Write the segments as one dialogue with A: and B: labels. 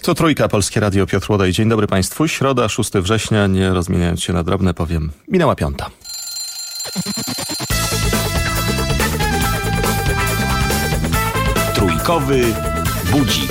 A: To Trójka, Polskie Radio, Piotr Łodaj. Dzień dobry Państwu. Środa, 6 września, nie rozmieniając się na drobne, powiem, minęła 5.
B: Trójkowy budzik.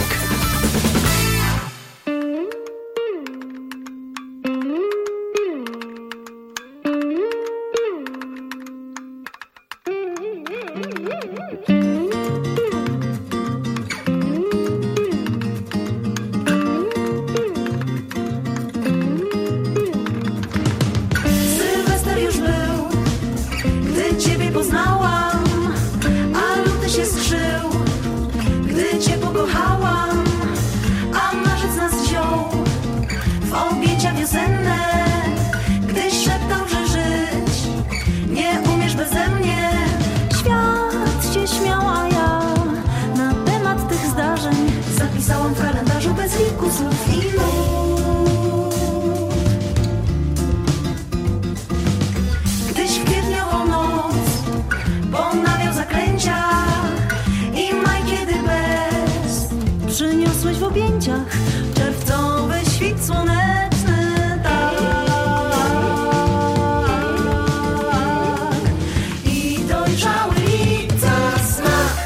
C: Przyniosłeś w objęciach czerwcowy świt słoneczny, tak. I dojrzały lipca smak.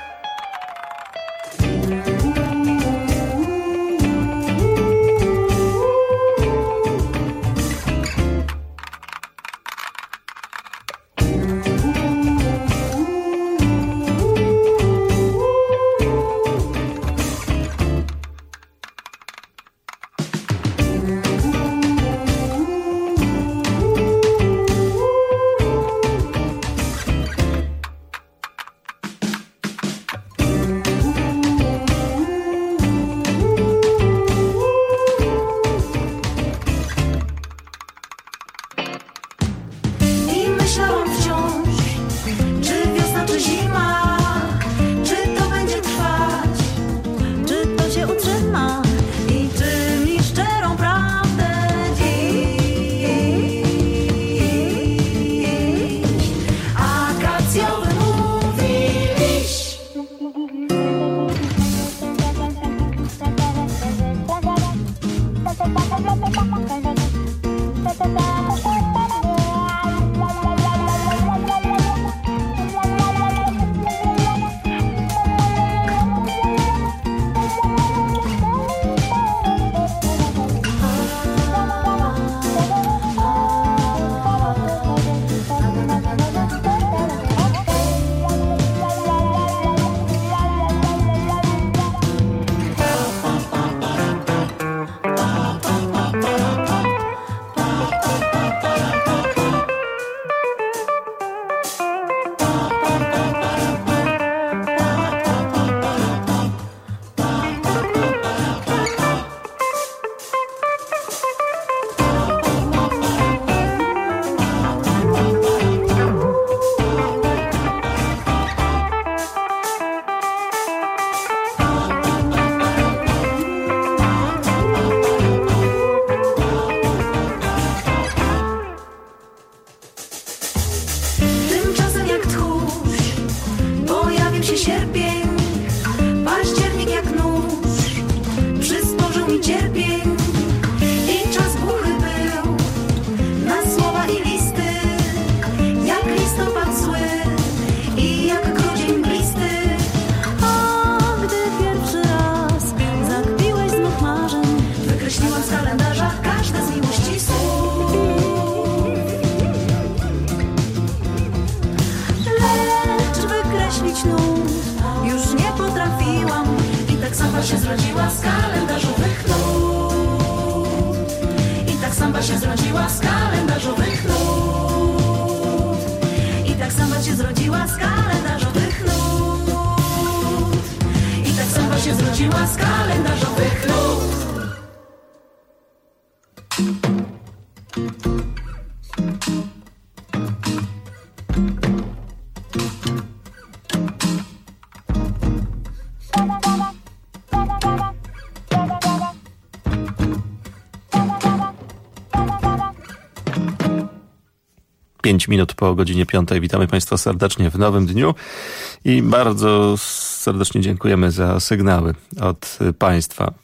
A: Pięć minut po godzinie 5. Witamy Państwa serdecznie w nowym dniu i bardzo serdecznie dziękujemy za sygnały od Państwa.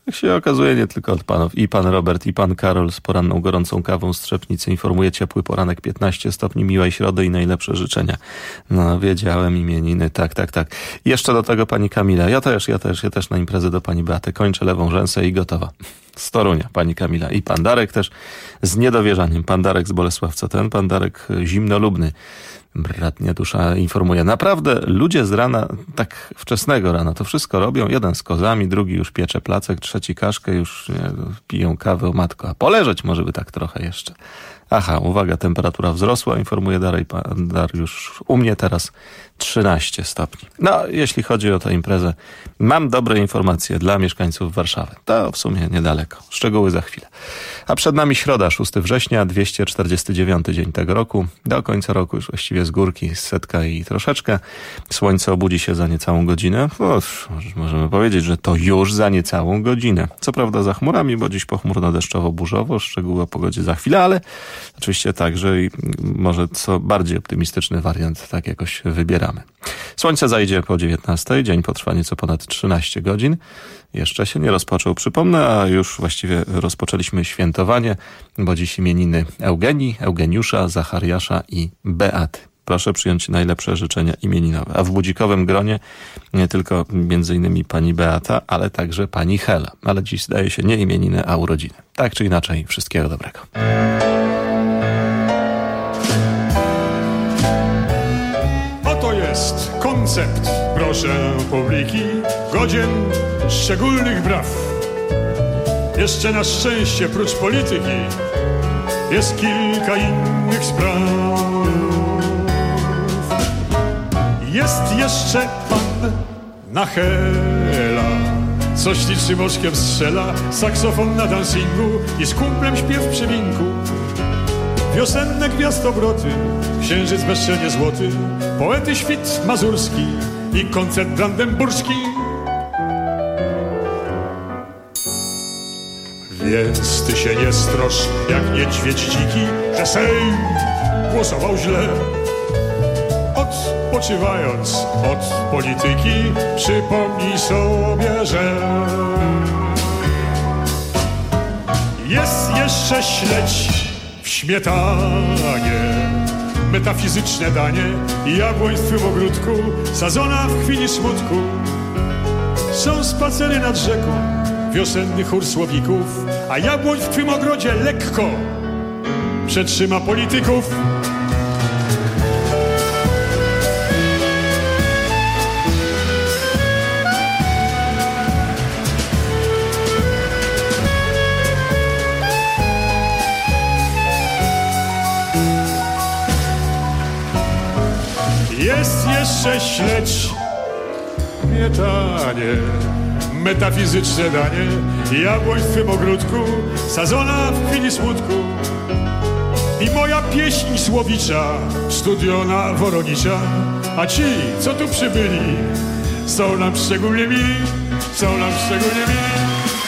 A: Jak się okazuje, nie tylko od panów. I pan Robert, i pan Karol z poranną gorącą kawą z Trzepnicy informuje: ciepły poranek, 15 stopni, miłej środy i najlepsze życzenia. No, wiedziałem, imieniny, tak. I jeszcze do tego pani Kamila. Ja też na imprezę do pani Beaty. Kończę lewą rzęsę i gotowa. Z Torunia, pani Kamila. I pan Darek też z niedowierzaniem. Pan Darek z Bolesławca, ten pan Darek zimnolubny. Bratnia dusza informuje. Naprawdę ludzie z rana, tak wczesnego rana, to wszystko robią. Jeden z kozami, drugi już piecze placek, trzeci kaszkę, już piją kawę, o matko. A poleżeć może by tak trochę jeszcze. Aha, uwaga, temperatura wzrosła, informuje Dariusz. U mnie teraz 13 stopni. No, jeśli chodzi o tę imprezę, mam dobre informacje dla mieszkańców Warszawy. To w sumie niedaleko. Szczegóły za chwilę. A przed nami środa, 6 września, 249 dzień tego roku. Do końca roku już właściwie z górki, z setka i troszeczkę. Słońce obudzi się za niecałą godzinę. Możemy powiedzieć, że to już za niecałą godzinę. Co prawda za chmurami, bo dziś pochmurno-deszczowo-burzowo. Szczegóły o pogodzie za chwilę, ale oczywiście także i może co bardziej optymistyczny wariant tak jakoś wybieramy. Słońce zajdzie po 19, dzień potrwa nieco ponad 13 godzin. Jeszcze się nie rozpoczął, przypomnę, a już właściwie rozpoczęliśmy świętowanie, bo dziś imieniny Eugenii, Eugeniusza, Zachariasza i Beaty. Proszę przyjąć najlepsze życzenia imieninowe. A w budzikowym gronie nie tylko między innymi pani Beata, ale także pani Hela. Ale dziś zdaje się nie imieniny, a urodziny. Tak czy inaczej, wszystkiego dobrego.
D: Oto jest koncept, proszę publiki, godzien szczególnych braw. Jeszcze na szczęście, prócz polityki, jest kilka innych spraw. Jest jeszcze pan Nachela, co ślicznym oczkiem strzela, saksofon na dancingu i z kumplem śpiew przy winku. Wiosenne gwiazdobroty, księżyc bezczelnie złoty, poety świt mazurski i koncert brandenburski. Więc ty się nie strosz jak niedźwiedź dziki, że Sejm głosował źle. Odpoczywając od polityki, przypomnij sobie, że jest jeszcze śledź w śmietanie, metafizyczne danie, jabłoń w twym ogródku, sadzona w chwili smutku. Są spacery nad rzeką, wiosenny chór słowików, a jabłoń w twym ogrodzie lekko przetrzyma polityków. Jest jeszcze śledź, mietanie, metafizyczne danie, jabłoń w twym ogródku, sadzona w chwili smutku. I moja pieśń słowicza, studiona Woronicza, a ci, co tu przybyli, są nam szczególnie mili, są nam szczególnie mili.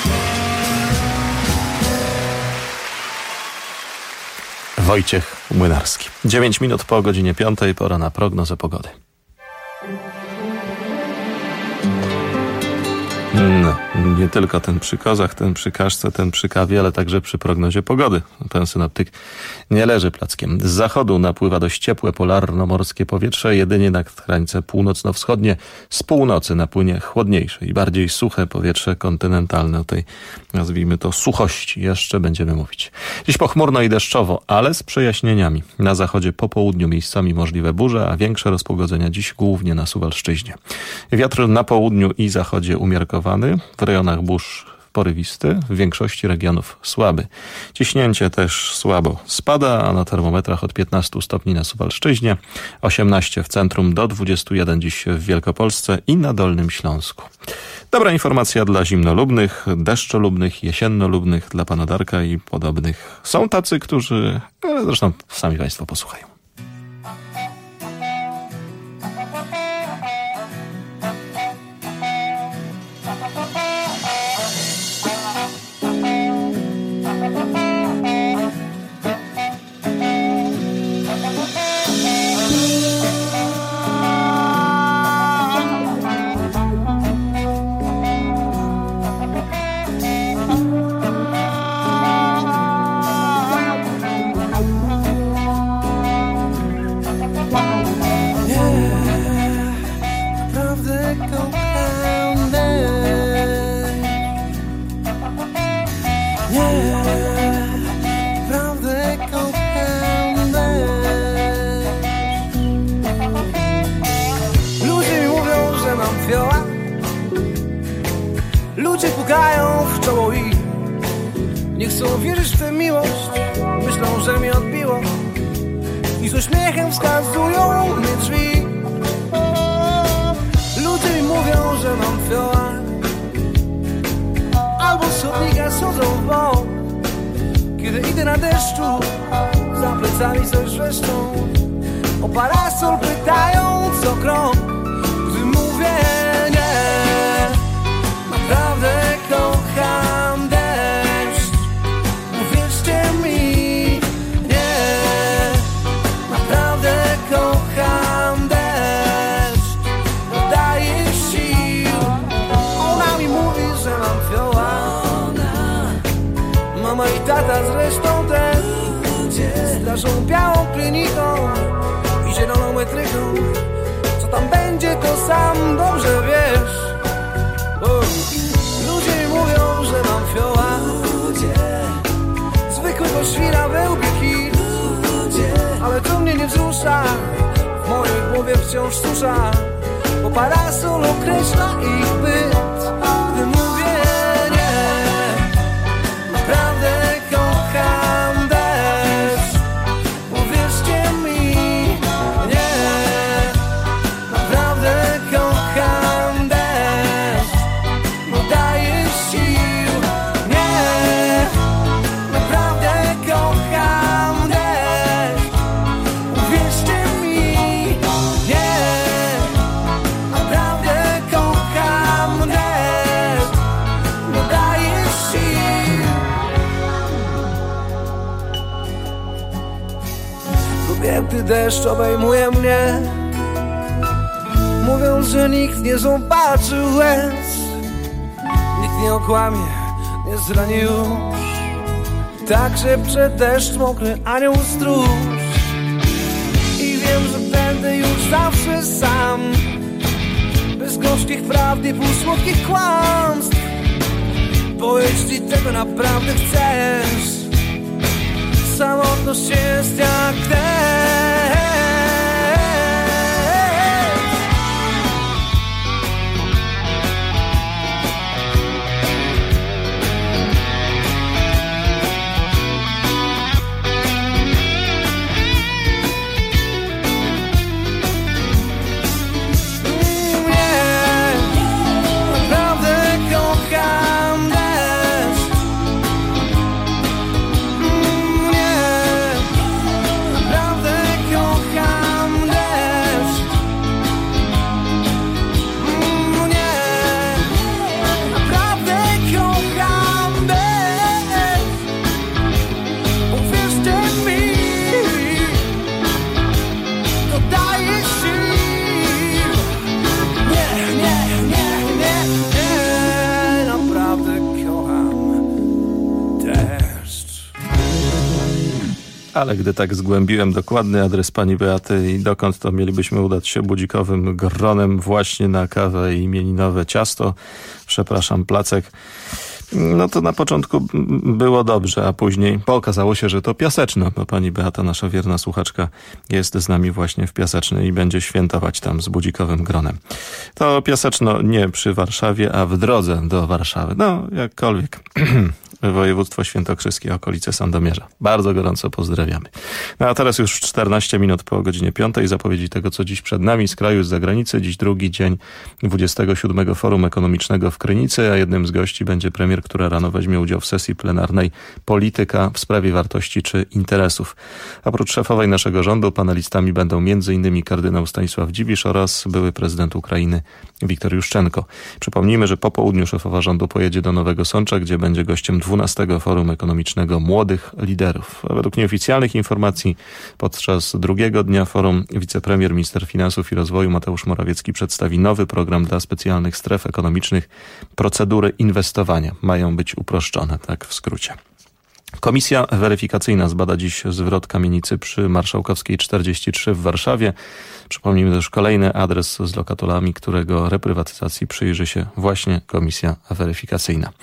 A: Wojciech Młynarski. 9 minut po godzinie 5, pora na prognozę pogody. No, nie tylko ten przy kozach, ten przy kaszce, ten przy kawie, ale także przy prognozie pogody. Pan synoptyk nie leży plackiem. Z zachodu napływa dość ciepłe polarno-morskie powietrze, jedynie na krańce północno-wschodnie. Z północy napłynie chłodniejsze i bardziej suche powietrze kontynentalne. O tej, nazwijmy to, suchości jeszcze będziemy mówić. Dziś pochmurno i deszczowo, ale z przejaśnieniami. Na zachodzie po południu miejscami możliwe burze, a większe rozpogodzenia dziś głównie na Suwalszczyźnie. Wiatr na południu i zachodzie umiarkowany, w rejonach burz porywisty, w większości regionów słaby. Ciśnięcie też słabo spada, a na termometrach od 15 stopni na Suwalszczyźnie, 18 w centrum, do 21 dziś w Wielkopolsce i na Dolnym Śląsku. Dobra informacja dla zimnolubnych, deszczolubnych, jesiennolubnych, dla pana Darka i podobnych. Są tacy, którzy, ale zresztą sami państwo posłuchają.
E: pukają w czoło i nie chcą wierzyć w tę miłość. Myślą, że mi odbiło i z uśmiechem wskazują mnie drzwi. Ludzie mi mówią, że mam fioła, albo z chodnika schodzą w bok. Kiedy idę na deszczu, za plecami coś wrzeszczą. O parasol pytają co krok, gdy mówię nie. Naprawdę kocham deszcz, uwierzcie mi, nie. Naprawdę kocham deszcz, dodaje sił. Ona mi mówi, że mam fioła, mama i tata zresztą też. Strażą białą kliniką i zieloną metryką. Co tam będzie, to sam dobrze wiesz. Ludzie mi mówią, że mam fioła, zwykłego świra we łbie hit. Ale to mnie nie wzrusza, w mojej głowie wciąż susza, bo parasol określa ich byt. Gdy mówię nie, naprawdę kocham deszcz, uwierzcie mi, nie. Naprawdę kocham deszcz, bo daje sił, nie. Naprawdę kocham deszcz, uwierzcie mi, nie. Naprawdę kocham deszcz, bo daje sił. Lubię, gdy deszcz obejmuje mnie, mówiąc, że nikt nie zobaczy łez. Nikt nie okłamie, nie zrani już. Także przed deszcz mokry anioł stróż. I wiem, że będę już zawsze sam, bez gorzkich prawd i półsłodkich kłamstw. Bo jeśli tego naprawdę chcesz, samotność jest jak deszcz. Naprawdę kocham deszcz, nie. Naprawdę kocham deszcz, nie. Naprawdę kocham deszcz, uwierzcie mi, to daje sił. Nie, nie, nie, nie, nie. Naprawdę kocham deszcz.
A: Ale gdy tak zgłębiłem dokładny adres pani Beaty i dokąd, to mielibyśmy udać się budzikowym gronem właśnie na kawę i imieninowe ciasto. Przepraszam, placek. No to na początku było dobrze, a później okazało się, że to Piaseczno, bo pani Beata, nasza wierna słuchaczka, jest z nami właśnie w Piasecznej i będzie świętować tam z budzikowym gronem. To Piaseczno nie przy Warszawie, a w drodze do Warszawy. No, jakkolwiek. Województwo świętokrzyskie, okolice Sandomierza. Bardzo gorąco pozdrawiamy. No a teraz już 14 minut po godzinie 5. Zapowiedzi tego, co dziś przed nami z kraju, z zagranicy. Dziś drugi dzień 27. Forum Ekonomicznego w Krynicy, a jednym z gości będzie premier, która rano weźmie udział w sesji plenarnej Polityka w sprawie wartości czy interesów. Oprócz szefowej naszego rządu panelistami będą m.in. kardynał Stanisław Dziwisz oraz były prezydent Ukrainy Wiktor Juszczenko. Przypomnijmy, że po południu szefowa rządu pojedzie do Nowego Sącza, gdzie będzie gościem 12. Forum Ekonomicznego Młodych Liderów. A według nieoficjalnych informacji podczas drugiego dnia forum wicepremier, minister finansów i rozwoju Mateusz Morawiecki przedstawi nowy program dla specjalnych stref ekonomicznych. Procedury inwestowania mają być uproszczone, tak w skrócie. Komisja weryfikacyjna zbada dziś zwrot kamienicy przy Marszałkowskiej 43 w Warszawie. Przypomnijmy też kolejny adres z lokatorami, którego reprywatyzacji przyjrzy się właśnie komisja weryfikacyjna.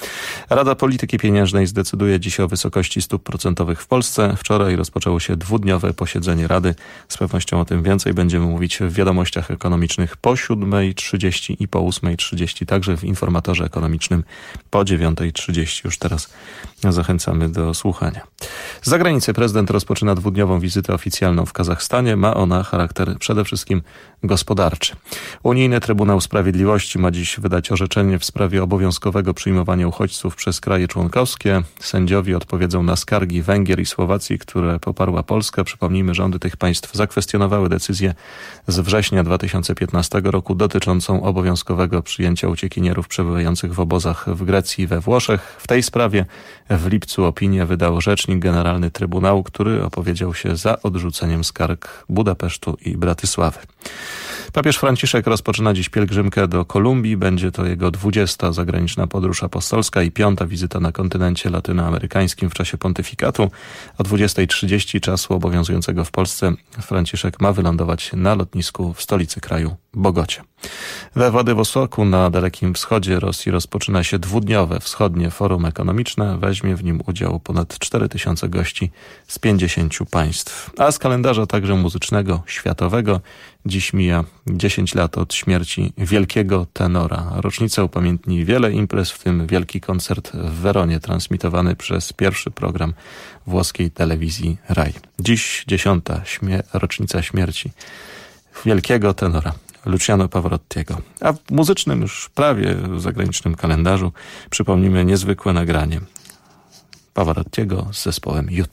A: Rada Polityki Pieniężnej zdecyduje dziś o wysokości stóp procentowych w Polsce. Wczoraj rozpoczęło się dwudniowe posiedzenie Rady. Z pewnością o tym więcej będziemy mówić w wiadomościach ekonomicznych po 7:30 i po 8:30, także w informatorze ekonomicznym po 9:30. Już teraz zachęcamy do słuchania. Z zagranicy prezydent rozpoczyna dwudniową wizytę oficjalną w Kazachstanie. Ma ona charakter przede wszystkim gospodarczy. Unijny Trybunał Sprawiedliwości ma dziś wydać orzeczenie w sprawie obowiązkowego przyjmowania uchodźców przez kraje członkowskie. Sędziowie odpowiedzą na skargi Węgier i Słowacji, które poparła Polska. Przypomnijmy, rządy tych państw zakwestionowały decyzję z września 2015 roku dotyczącą obowiązkowego przyjęcia uciekinierów przebywających w obozach w Grecji i we Włoszech. W tej sprawie w lipcu opinię wydał rzecznik generalny Trybunału, który opowiedział się za odrzuceniem skarg Budapesztu i Bratysławy. Papież Franciszek rozpoczyna dziś pielgrzymkę do Kolumbii. Będzie to jego 20. zagraniczna podróż apostolska i 5. wizyta na kontynencie latynoamerykańskim w czasie pontyfikatu. O 20:30 czasu obowiązującego w Polsce Franciszek ma wylądować na lotnisku w stolicy kraju, Bogocie. We Władywostoku na Dalekim Wschodzie Rosji rozpoczyna się dwudniowe wschodnie forum ekonomiczne. Weźmie w nim udział ponad 4000 gości z 50 państw. A z kalendarza także muzycznego, światowego, dziś mija 10 lat od śmierci wielkiego tenora. Rocznica upamiętni wiele imprez, w tym wielki koncert w Weronie, transmitowany przez pierwszy program włoskiej telewizji RAI. Dziś 10. rocznica śmierci wielkiego tenora Luciano Pavarottiego. A w muzycznym, już prawie zagranicznym kalendarzu przypomnimy niezwykłe nagranie Pavarottiego z zespołem U2.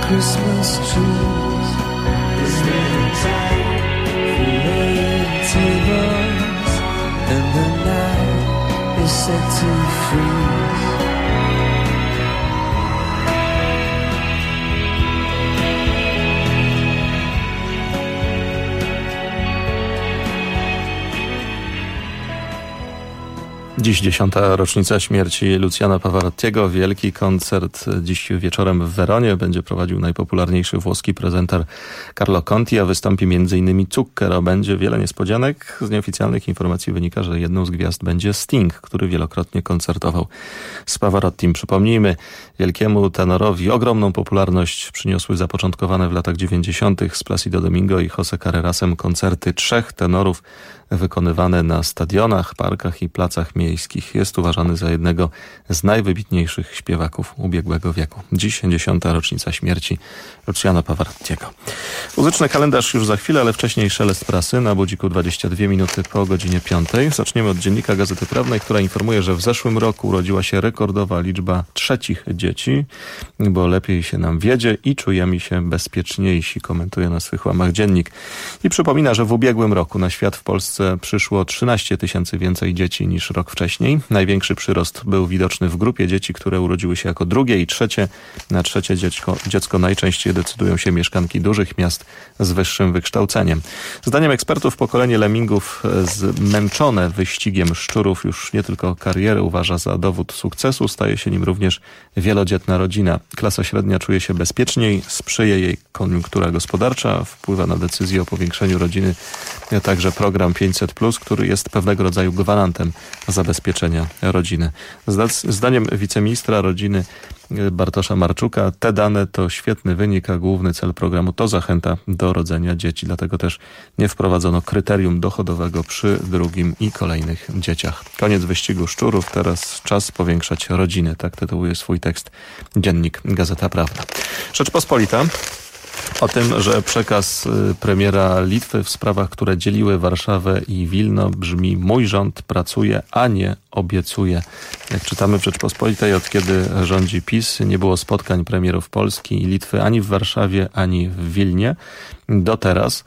E: Christmas trees. Is there time for red tables? And the night is set to freeze.
A: 10. rocznica śmierci Luciana Pavarottiego. Wielki koncert dziś wieczorem w Weronie. Będzie prowadził najpopularniejszy włoski prezenter Carlo Conti, a wystąpi m.in. Zucchero. Będzie wiele niespodzianek. Z nieoficjalnych informacji wynika, że jedną z gwiazd będzie Sting, który wielokrotnie koncertował z Pavarottim. Przypomnijmy, wielkiemu tenorowi ogromną popularność przyniosły zapoczątkowane w latach 90. z Placido Domingo i José Carrerasem koncerty trzech tenorów wykonywane na stadionach, parkach i placach miejskich. Jest uważany za jednego z najwybitniejszych śpiewaków ubiegłego wieku. Dziś 10. rocznica śmierci Luciana Pavarottiego. Muzyczny kalendarz już za chwilę, ale wcześniej szelest prasy na Budziku 22 minuty po godzinie 5. Zaczniemy od dziennika Gazety Prawnej, która informuje, że w zeszłym roku urodziła się rekordowa liczba trzecich dzieci, bo lepiej się nam wiedzie i czujemy się bezpieczniejsi, komentuje na swych łamach dziennik. I przypomina, że w ubiegłym roku na świat w Polsce przyszło 13 000 więcej dzieci niż rok wcześniej. Największy przyrost był widoczny w grupie dzieci, które urodziły się jako drugie i trzecie. Na trzecie dziecko najczęściej decydują się mieszkanki dużych miast z wyższym wykształceniem. Zdaniem ekspertów pokolenie lemmingów zmęczone wyścigiem szczurów już nie tylko karierę uważa za dowód sukcesu, staje się nim również wielodzietna rodzina. Klasa średnia czuje się bezpieczniej, sprzyja jej koniunktura gospodarcza, wpływa na decyzję o powiększeniu rodziny także program 500+, który jest pewnego rodzaju gwarantem zabezpieczenia rodziny. Zdaniem wiceministra rodziny Bartosza Marczuka te dane to świetny wynik, a główny cel programu to zachęta do rodzenia dzieci. Dlatego też nie wprowadzono kryterium dochodowego przy drugim i kolejnych dzieciach. Koniec wyścigu szczurów, teraz czas powiększać rodziny. Tak tytułuje swój tekst dziennik Gazeta Prawna. Rzeczpospolita o tym, że przekaz premiera Litwy w sprawach, które dzieliły Warszawę i Wilno brzmi: mój rząd pracuje, a nie obiecuje. Jak czytamy w Rzeczpospolitej, od kiedy rządzi PiS, nie było spotkań premierów Polski i Litwy ani w Warszawie, ani w Wilnie. Do teraz,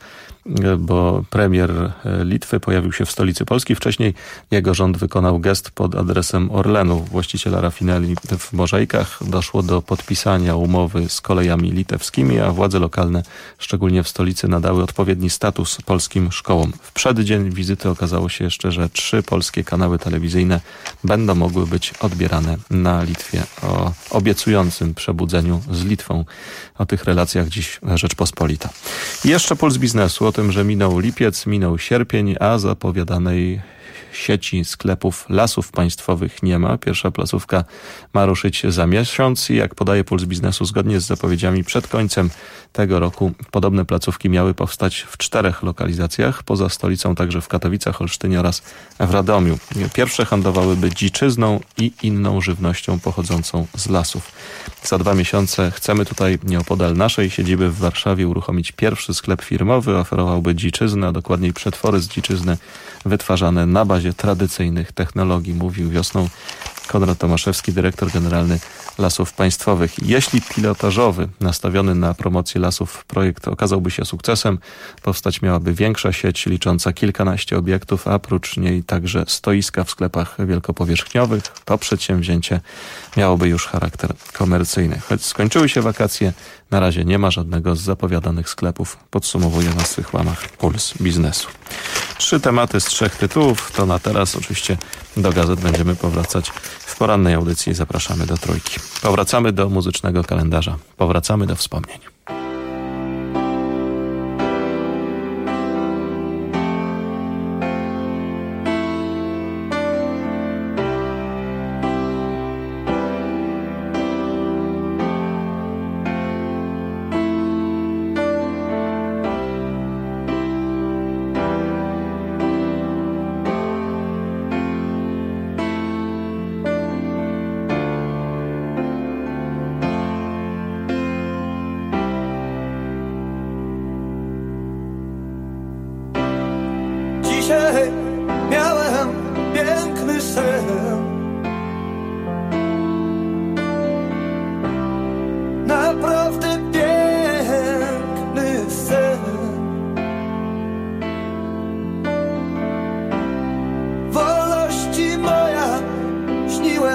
A: bo premier Litwy pojawił się w stolicy Polski. Wcześniej jego rząd wykonał gest pod adresem Orlenu, właściciela rafinerii w Bożejkach. Doszło do podpisania umowy z kolejami litewskimi, a władze lokalne, szczególnie w stolicy, nadały odpowiedni status polskim szkołom. W przeddzień wizyty okazało się jeszcze, że 3 polskie kanały telewizyjne będą mogły być odbierane na Litwie. O obiecującym przebudzeniu z Litwą. O tych relacjach dziś Rzeczpospolita. I jeszcze puls biznesu, o tym, że minął lipiec, minął sierpień, a zapowiadanej sieci sklepów Lasów Państwowych nie ma. Pierwsza placówka ma ruszyć za miesiąc i jak podaje puls biznesu, zgodnie z zapowiedziami przed końcem tego roku podobne placówki miały powstać w 4 lokalizacjach, poza stolicą także w Katowicach, Olsztynie oraz w Radomiu. Pierwsze handlowałyby dziczyzną i inną żywnością pochodzącą z lasów. Za 2 miesiące chcemy tutaj nieopodal naszej siedziby w Warszawie uruchomić pierwszy sklep firmowy. Oferowałby dziczyznę, a dokładniej przetwory z dziczyzny wytwarzane na bazie tradycyjnych technologii, mówił wiosną Konrad Tomaszewski, dyrektor generalny Lasów Państwowych. Jeśli pilotażowy, nastawiony na promocję lasów projekt okazałby się sukcesem, powstać miałaby większa sieć licząca kilkanaście obiektów, a prócz niej także stoiska w sklepach wielkopowierzchniowych. To przedsięwzięcie miałoby już charakter komercyjny. Choć skończyły się wakacje, na razie nie ma żadnego z zapowiadanych sklepów, podsumowuje na swych łamach Puls Biznesu. 3 tematy z 3 tytułów, to na teraz. Oczywiście do gazet będziemy powracać w porannej audycji. Zapraszamy do Trójki. Powracamy do muzycznego kalendarza. Powracamy do wspomnień.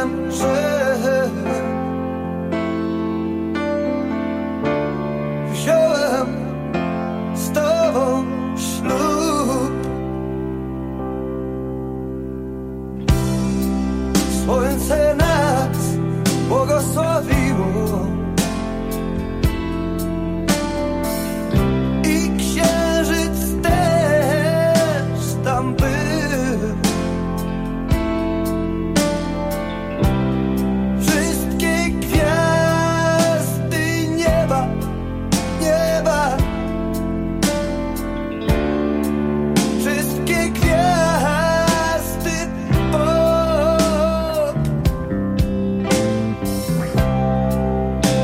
E: wiem, że wziąłem z tobą ślub. Słońce nas błogosławiło i księżyc też tam był. Wszystkie gwiazdy nieba, nieba, wszystkie gwiazdy pop.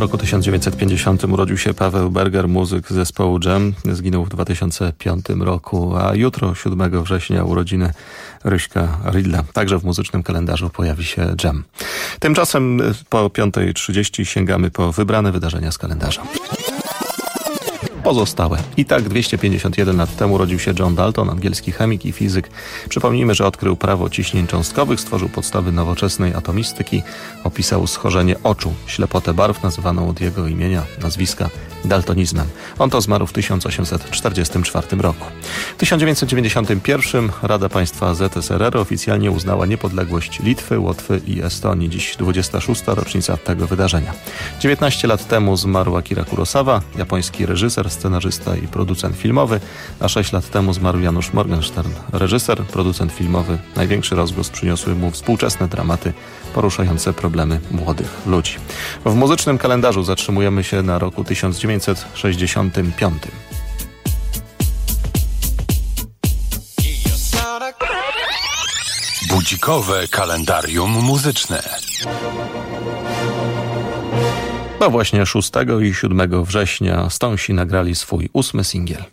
A: roku 1950 urodził się Paweł Berger, muzyk zespołu Dżem. Zginął w 2005 roku, a jutro, 7 września, urodziny Ryśka Ridla. Także w muzycznym kalendarzu pojawi się Dżem. Tymczasem po 5:30 sięgamy po wybrane wydarzenia z kalendarza. Pozostałe. I tak 251 lat temu urodził się John Dalton, angielski chemik i fizyk. Przypomnijmy, że odkrył prawo ciśnień cząstkowych, stworzył podstawy nowoczesnej atomistyki, opisał schorzenie oczu, ślepotę barw nazywaną od jego imienia, nazwiska, daltonizmem. On to zmarł w 1844 roku. W 1991 Rada Państwa ZSRR oficjalnie uznała niepodległość Litwy, Łotwy i Estonii. Dziś 26. rocznica tego wydarzenia. 19 lat temu zmarł Akira Kurosawa, japoński reżyser, scenarzysta i producent filmowy, a 6 lat temu zmarł Janusz Morgenstern, reżyser, producent filmowy. Największy rozgłos przyniosły mu współczesne dramaty poruszające problemy młodych ludzi. W muzycznym kalendarzu zatrzymujemy się na roku 1965.
B: Budzikowe kalendarium muzyczne.
A: To właśnie 6 i 7 września Stonesi nagrali swój 8. singiel.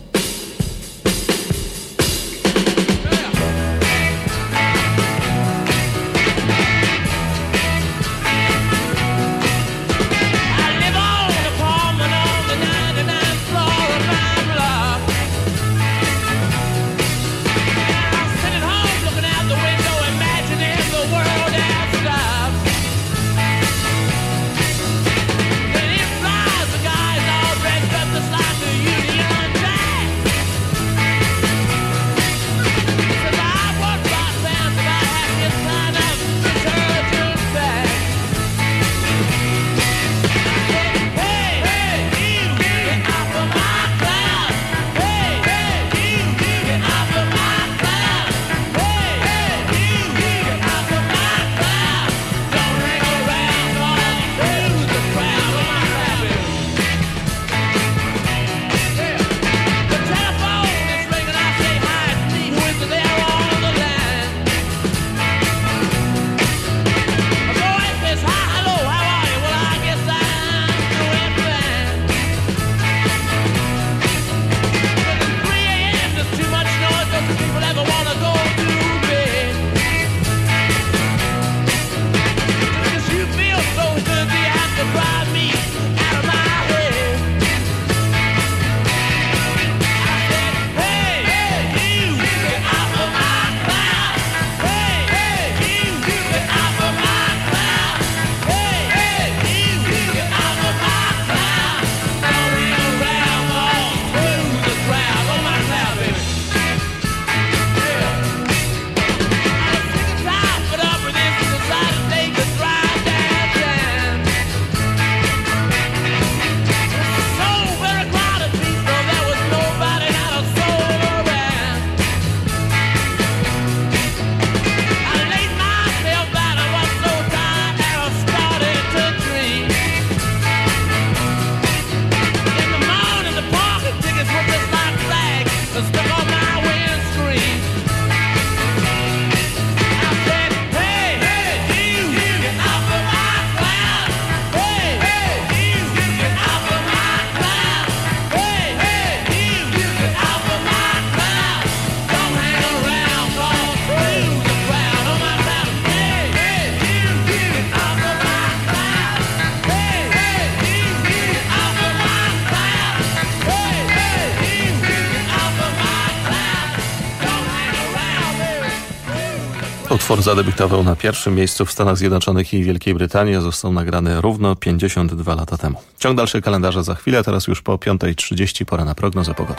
A: Utwór zadebiutował na pierwszym miejscu w Stanach Zjednoczonych i Wielkiej Brytanii, a został nagrany równo 52 lata temu. Ciąg dalszy kalendarza za chwilę, teraz już po 5:30 pora na prognozę pogody.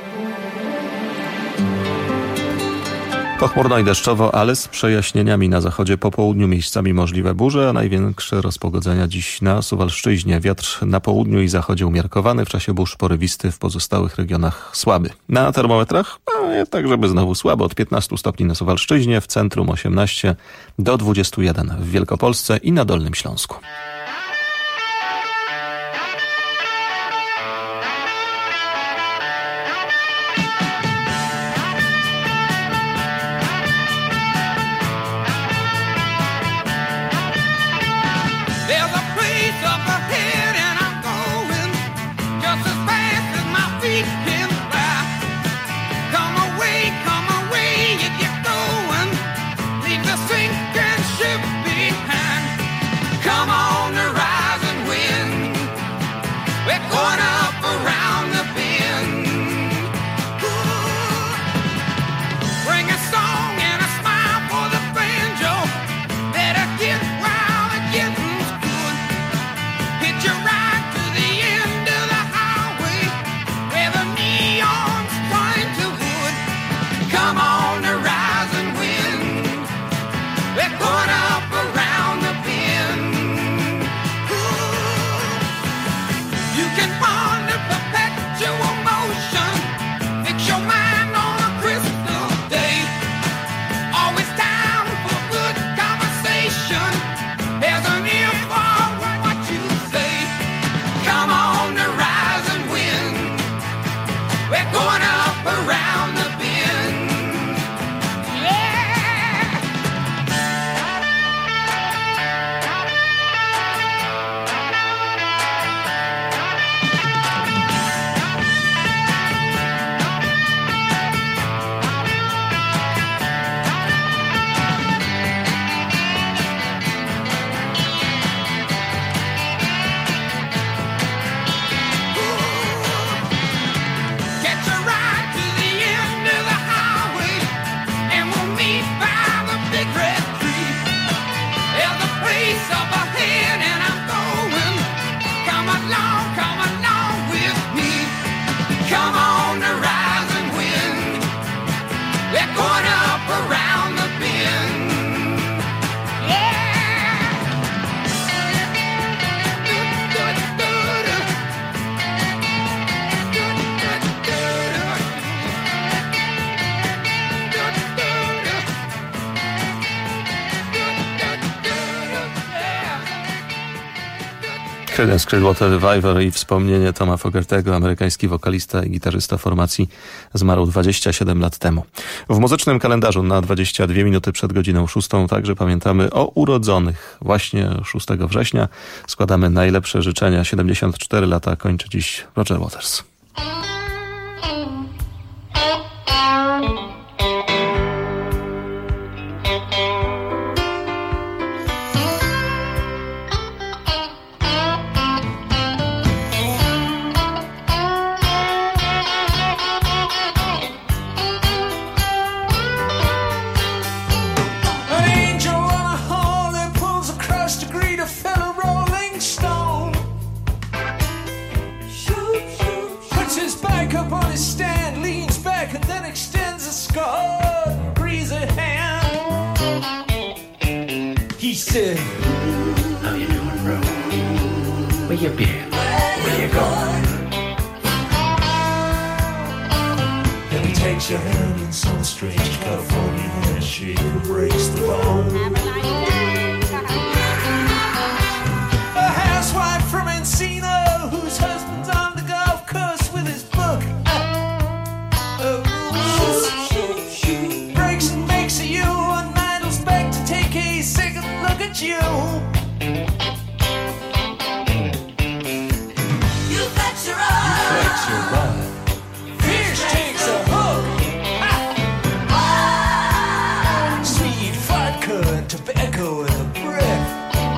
A: Pochmurno i deszczowo, ale z przejaśnieniami na zachodzie. Po południu miejscami możliwe burze, a największe rozpogodzenia dziś na Suwalszczyźnie. Wiatr na południu i zachodzie umiarkowany, w czasie burz porywisty, w pozostałych regionach słaby. Na termometrach, tak żeby znowu słabo, od 15 stopni na Suwalszczyźnie, w centrum 18 do 21 w Wielkopolsce i na Dolnym Śląsku.
E: There's a place up ahead
A: Creedence Clearwater Revival i wspomnienie Toma Fogerty'ego, amerykański wokalista i gitarzysta formacji, zmarł 27 lat temu. W muzycznym kalendarzu na 22 minuty przed godziną 6 także pamiętamy o urodzonych. Właśnie 6 września składamy najlepsze życzenia. 74 lata kończy dziś Roger Waters.
F: How you doing, bro? Where you been? Where you going?
G: Then he takes your hand in some strange California handshake and breaks the bone.
E: A housewife from Encino whose husband's on the golf course with his book. Breaks and makes a you on Idle's back to take a second look at you.
C: You bet your eyes.
E: Fish takes a hook. Sweet vodka and tobacco and a breath.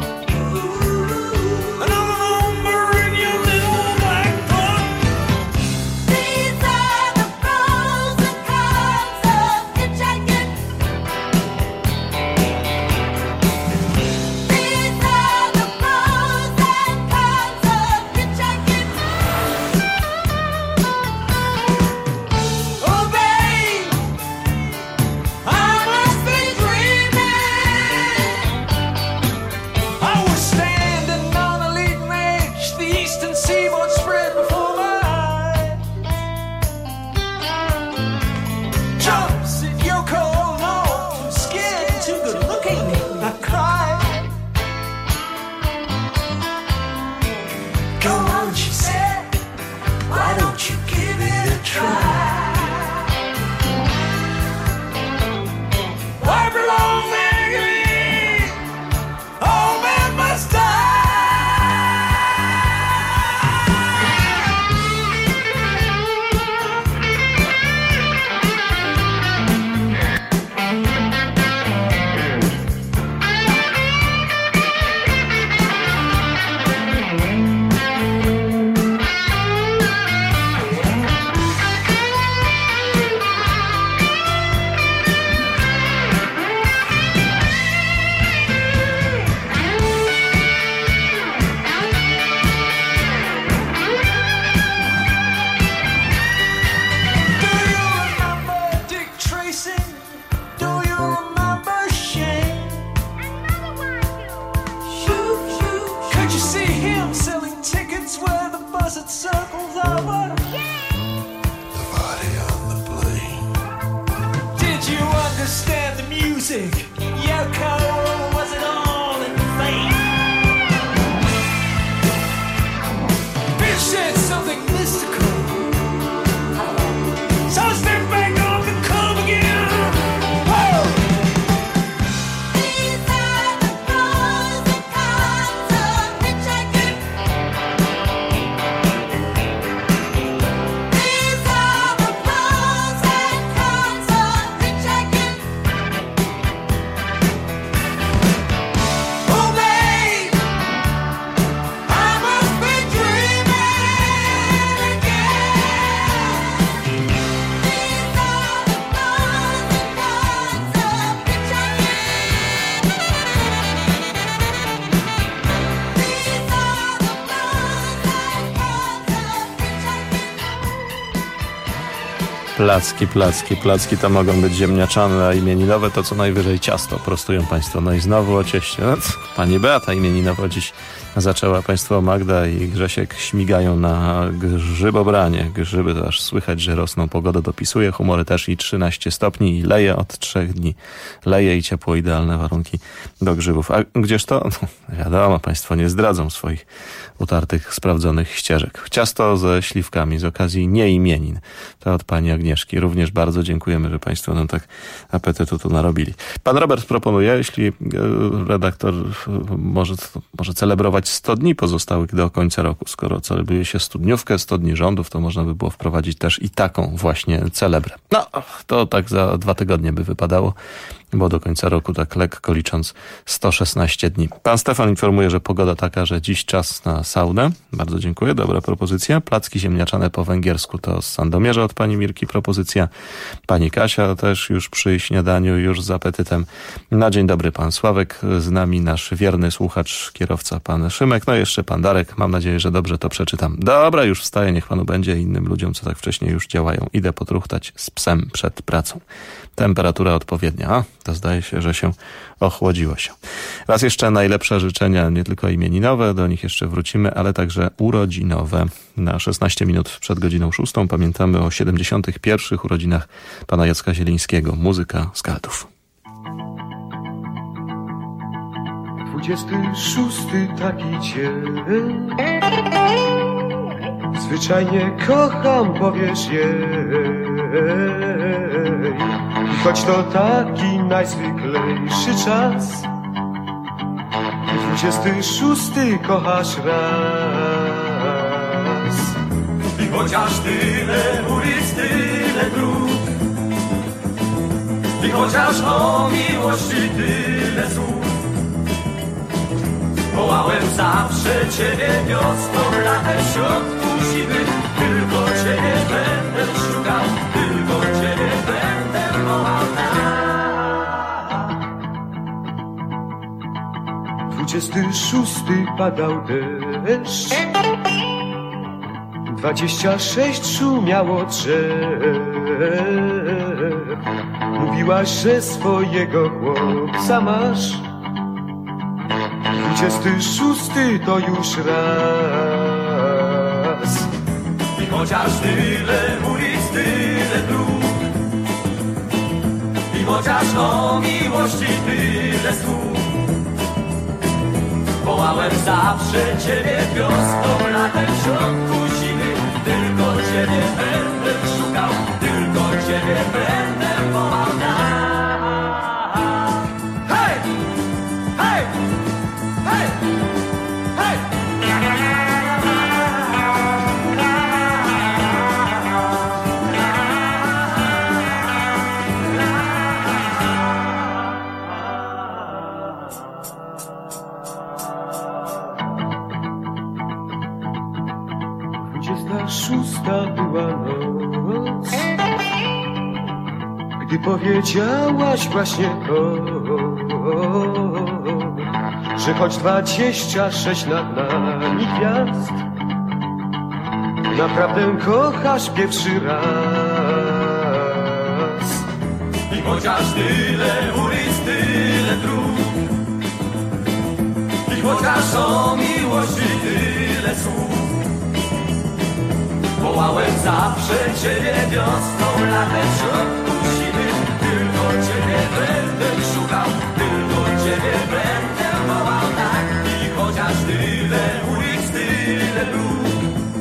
E: Another number in your little black book.
C: These are the pros and cons of hitchhiking. These are the pros and cons of hitchhiking.
E: Oh, babe, I must be dreaming. I was standing on a leading edge, the eastern seaboard spread before my eyes. Jumps at Yoko Ono, too scared and too good looking. I cried. Go on, she said, why don't you give it a try? Wipe along, Maggie. All men must die. Do you remember Dick Tracy? Do you remember Shane? Could you see him selling tickets where the buzzard circles over?
G: The body on the plane.
E: Did you understand the music? Yoko, or was it all in vain? Bitch said something mystical. So step back on the curb again. Whoa!
C: These are the pros and cons of hitchhiking. These are the pros and cons of hitchhiking.
E: Oh, babe, I must be dreaming again.
C: These are the pros and cons of hitchhiking. These are the pros and cons of hitchhiking.
A: Placki to mogą być ziemniaczane, a imieninowe to co najwyżej ciasto. Prostują Państwo. No i znowu o cieście. No, pani Beata imieninowo dziś Zaczęła państwo Magda i Grzesiek śmigają na grzybobranie. Grzyby to aż słychać, że rosną. Pogoda dopisuje, humory też i 13 stopni i leje od 3 dni. Leje i ciepło, idealne warunki do grzybów. A gdzież to? No, wiadomo, państwo nie zdradzą swoich utartych, sprawdzonych ścieżek. Ciasto ze śliwkami z okazji nieimienin. To od pani Agnieszki. Również bardzo dziękujemy, że państwo nam tak apetytu tu narobili. Pan Robert proponuje, jeśli redaktor może celebrować 100 dni pozostałych do końca roku. Skoro celebruje się studniówkę, 100 dni rządów, to można by było wprowadzić też i taką właśnie celebrę. No, to tak za 2 tygodnie by wypadało, bo do końca roku, tak lekko licząc, 116 dni. Pan Stefan informuje, że pogoda taka, że dziś czas na saunę. Bardzo dziękuję, dobra propozycja. Placki ziemniaczane po węgiersku to z Sandomierza od pani Mirki propozycja. Pani Kasia też już przy śniadaniu, już z apetytem. Na dzień dobry pan Sławek, z nami nasz wierny słuchacz, kierowca pan Szymek, no i jeszcze pan Darek. Mam nadzieję, że dobrze to przeczytam. Dobra, już wstaję, niech panu będzie, innym ludziom, co tak wcześniej już działają. Idę potruchtać z psem przed pracą. Temperatura odpowiednia. A, to zdaje się, że się ochłodziło się. Raz jeszcze najlepsze życzenia, nie tylko imieninowe, do nich jeszcze wrócimy, ale także urodzinowe. Na 16 minut przed godziną 6 pamiętamy o 71. urodzinach pana Jacka Zielińskiego, muzyka z Kaldów.
H: 26 taki dzień. Zwyczajnie kocham, powiesz jej. I choć to taki najzwyklejszy czas, 26 kochasz raz.
G: I chociaż tyle ulic, tyle dróg, i chociaż o miłości tyle słów, wołałem zawsze ciebie wiosną, latem, w środku zimy. Tylko ciebie będę szukał, tylko ciebie będę wołał nam.
H: 26 padał deszcz, 26 szumiało drzew. Mówiłaś, że swojego chłopca masz. 26 to już raz.
G: I chociaż tyle ulic, tyle dróg, i chociaż o miłości tyle słów, wołałem zawsze ciebie wiosną, latem, w środku zimy. Tylko ciebie będę szukał, tylko ciebie będę wołał nam. Hej! Hej! Hej! Hej!
H: Szósta była noc, gdy powiedziałaś właśnie to, że choć 26 nad nami gwiazd, naprawdę kochasz pierwszy raz.
G: I chociaż tyle ulic, tyle dróg, i chociaż o miłości tyle słów, wołałem zawsze ciebie wiosną, latem, w środku zimy. Tylko ciebie będę szukał, tylko ciebie będę wołał tak. I chociaż tyle ulic, tyle dróg,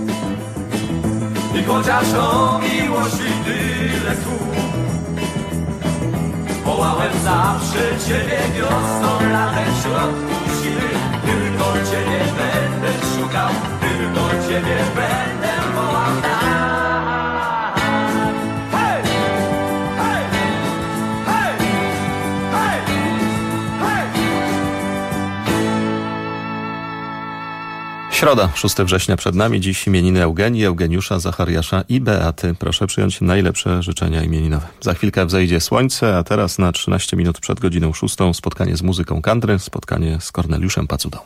G: i chociaż o miłości tyle słów, wołałem zawsze ciebie wiosną, latem, w środku zimy. Tylko ciebie będę szukał, tylko ciebie będę wołał tam. Hej! Hej! Hej! Hej! Hej!
A: Środa, 6 września przed nami. Dziś imieniny Eugenii, Eugeniusza, Zachariasza i Beaty. Proszę przyjąć najlepsze życzenia imieninowe. Za chwilkę wzejdzie słońce, a teraz na 13 minut przed godziną 6 spotkanie z muzyką country, spotkanie z Korneliuszem Pacudą.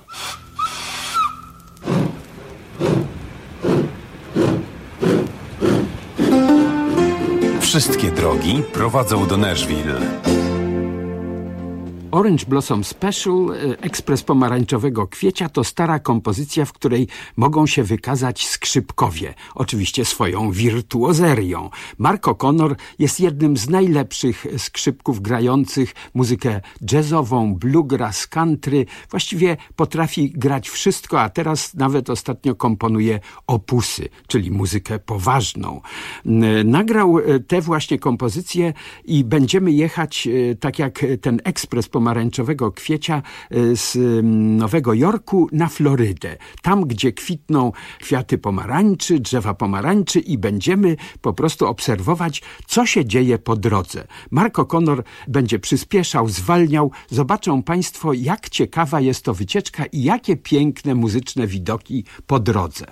B: Wszystkie drogi prowadzą do Nashville.
I: Orange Blossom Special, Ekspres Pomarańczowego Kwiecia, to stara kompozycja, w której mogą się wykazać skrzypkowie. Oczywiście swoją wirtuozerią. Mark O'Connor jest jednym z najlepszych skrzypków grających muzykę jazzową, bluegrass, country. Właściwie potrafi grać wszystko, a teraz nawet ostatnio komponuje opusy, czyli muzykę poważną. Nagrał te właśnie kompozycje i będziemy jechać, tak jak ten Ekspres Pomarańczowego Kwiecia, z Nowego Jorku na Florydę. Tam, gdzie kwitną kwiaty pomarańczy, drzewa pomarańczy i będziemy po prostu obserwować, co się dzieje po drodze. Mark O'Connor będzie przyspieszał, zwalniał. Zobaczą Państwo, jak ciekawa jest to wycieczka i jakie piękne muzyczne widoki po drodze.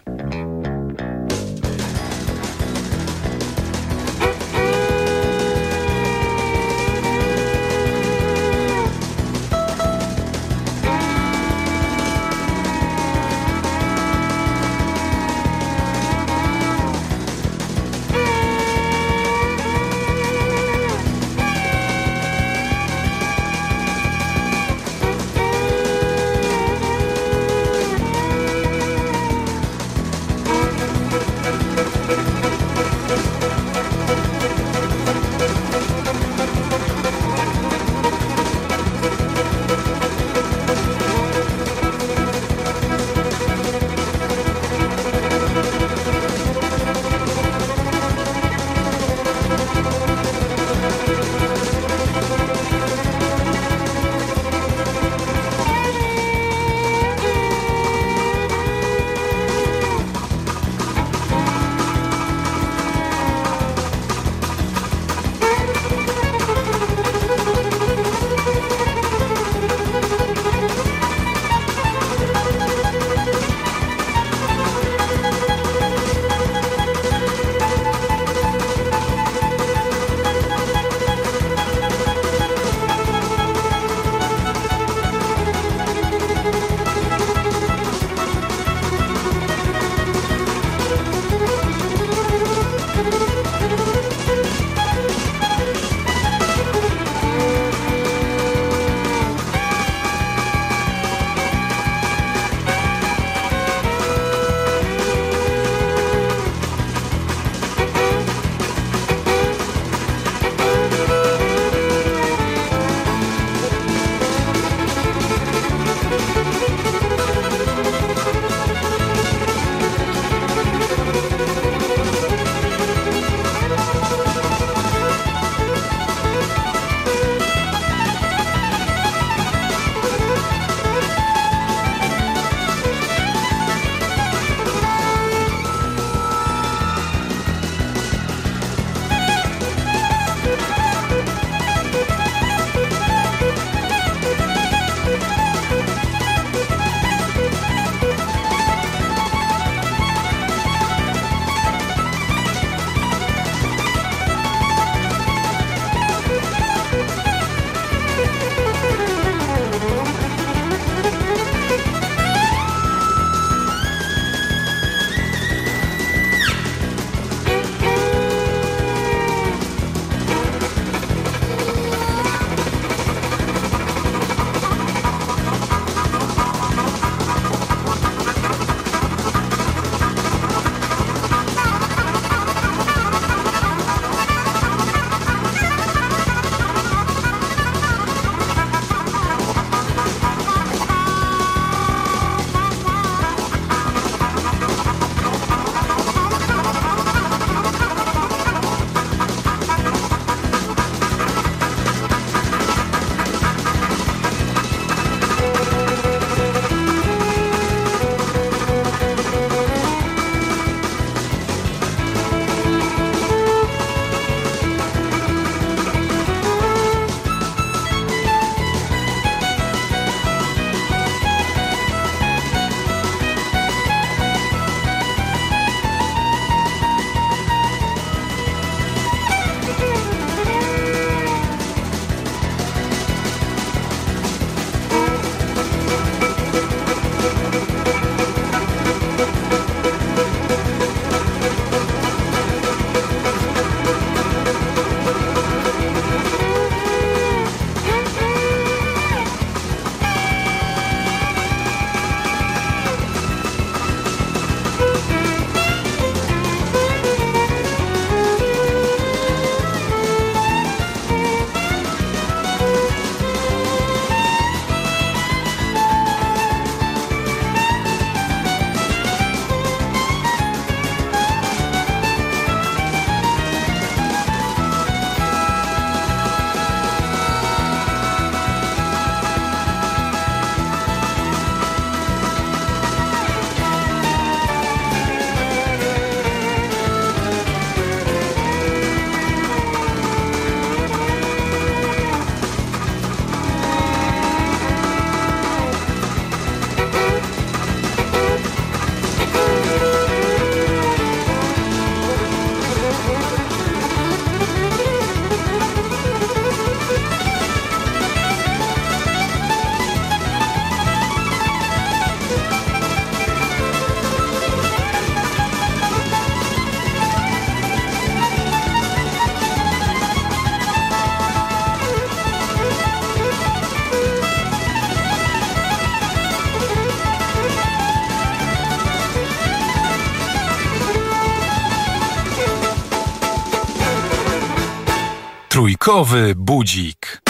B: Trójkowy budzik.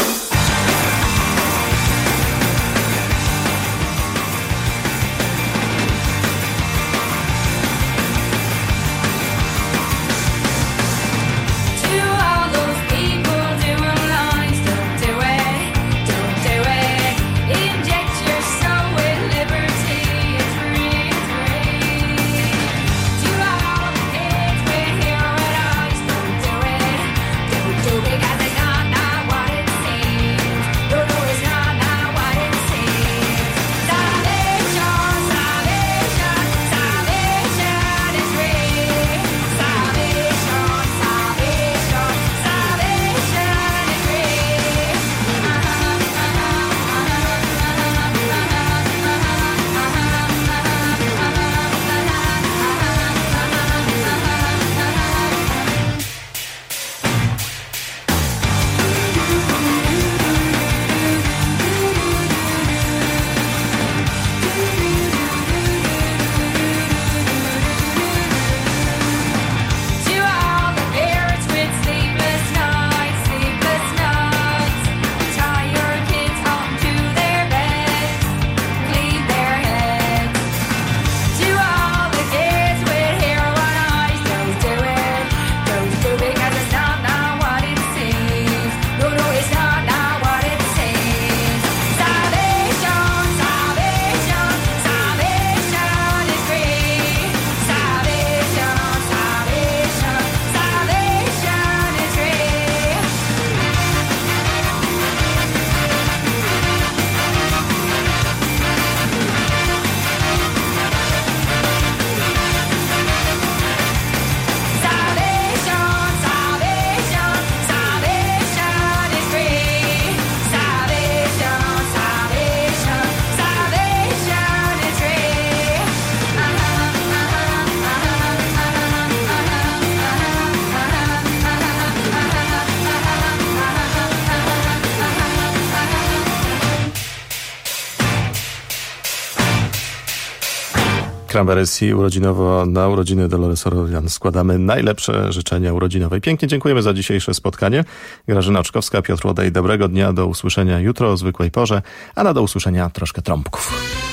A: Cranberries i urodzinowo na urodziny Dolores O'Riordan składamy najlepsze życzenia urodzinowe. Pięknie dziękujemy za dzisiejsze spotkanie. Grażyna Oczkowska, Piotr Łodej. Dobrego dnia, do usłyszenia jutro o zwykłej porze, a do usłyszenia troszkę trąbków.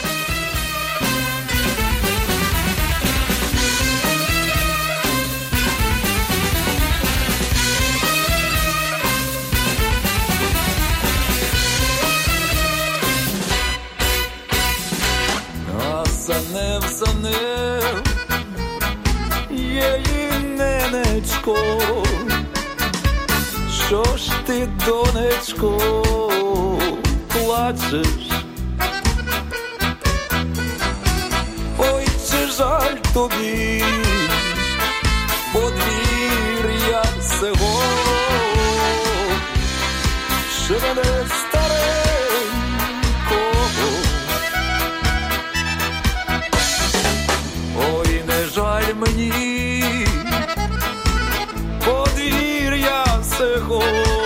J: Що ж ти, донечко, плачеш? Ой, чи жаль тобі подвір'я сего, ще мене старенького? Ой, не жаль мені подвір'я сего,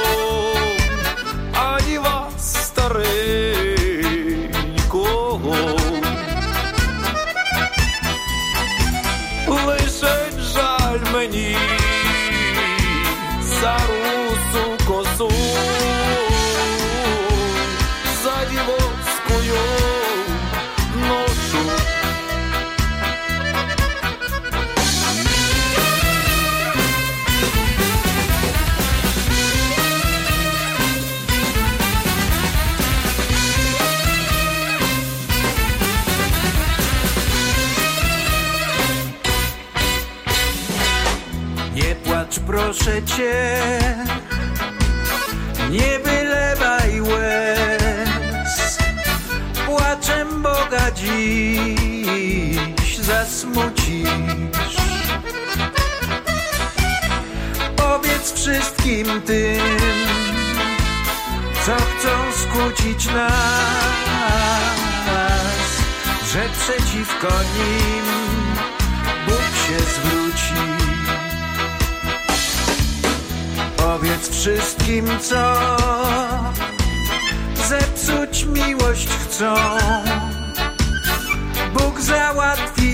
J: ані вас старенького. Лишень жаль мені за русу косу, за дівоцькою ношу.
K: Proszę cię, nie wylewaj łez, płaczem Boga dziś zasmucisz. Powiedz wszystkim tym, co chcą skłócić nas, że przeciwko nim Bóg się zwróci. Powiedz wszystkim, co zepsuć miłość chcą, Bóg załatwi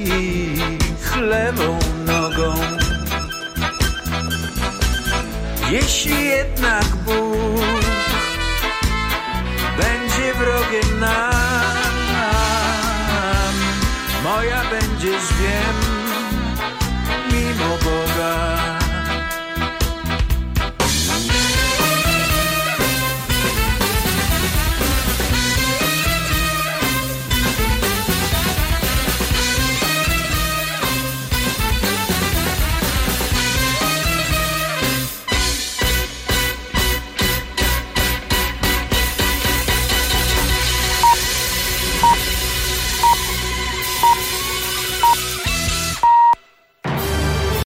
K: ich lewą nogą. Jeśli jednak Bóg będzie wrogiem nam, moja będziesz, wiem, mimo Boga.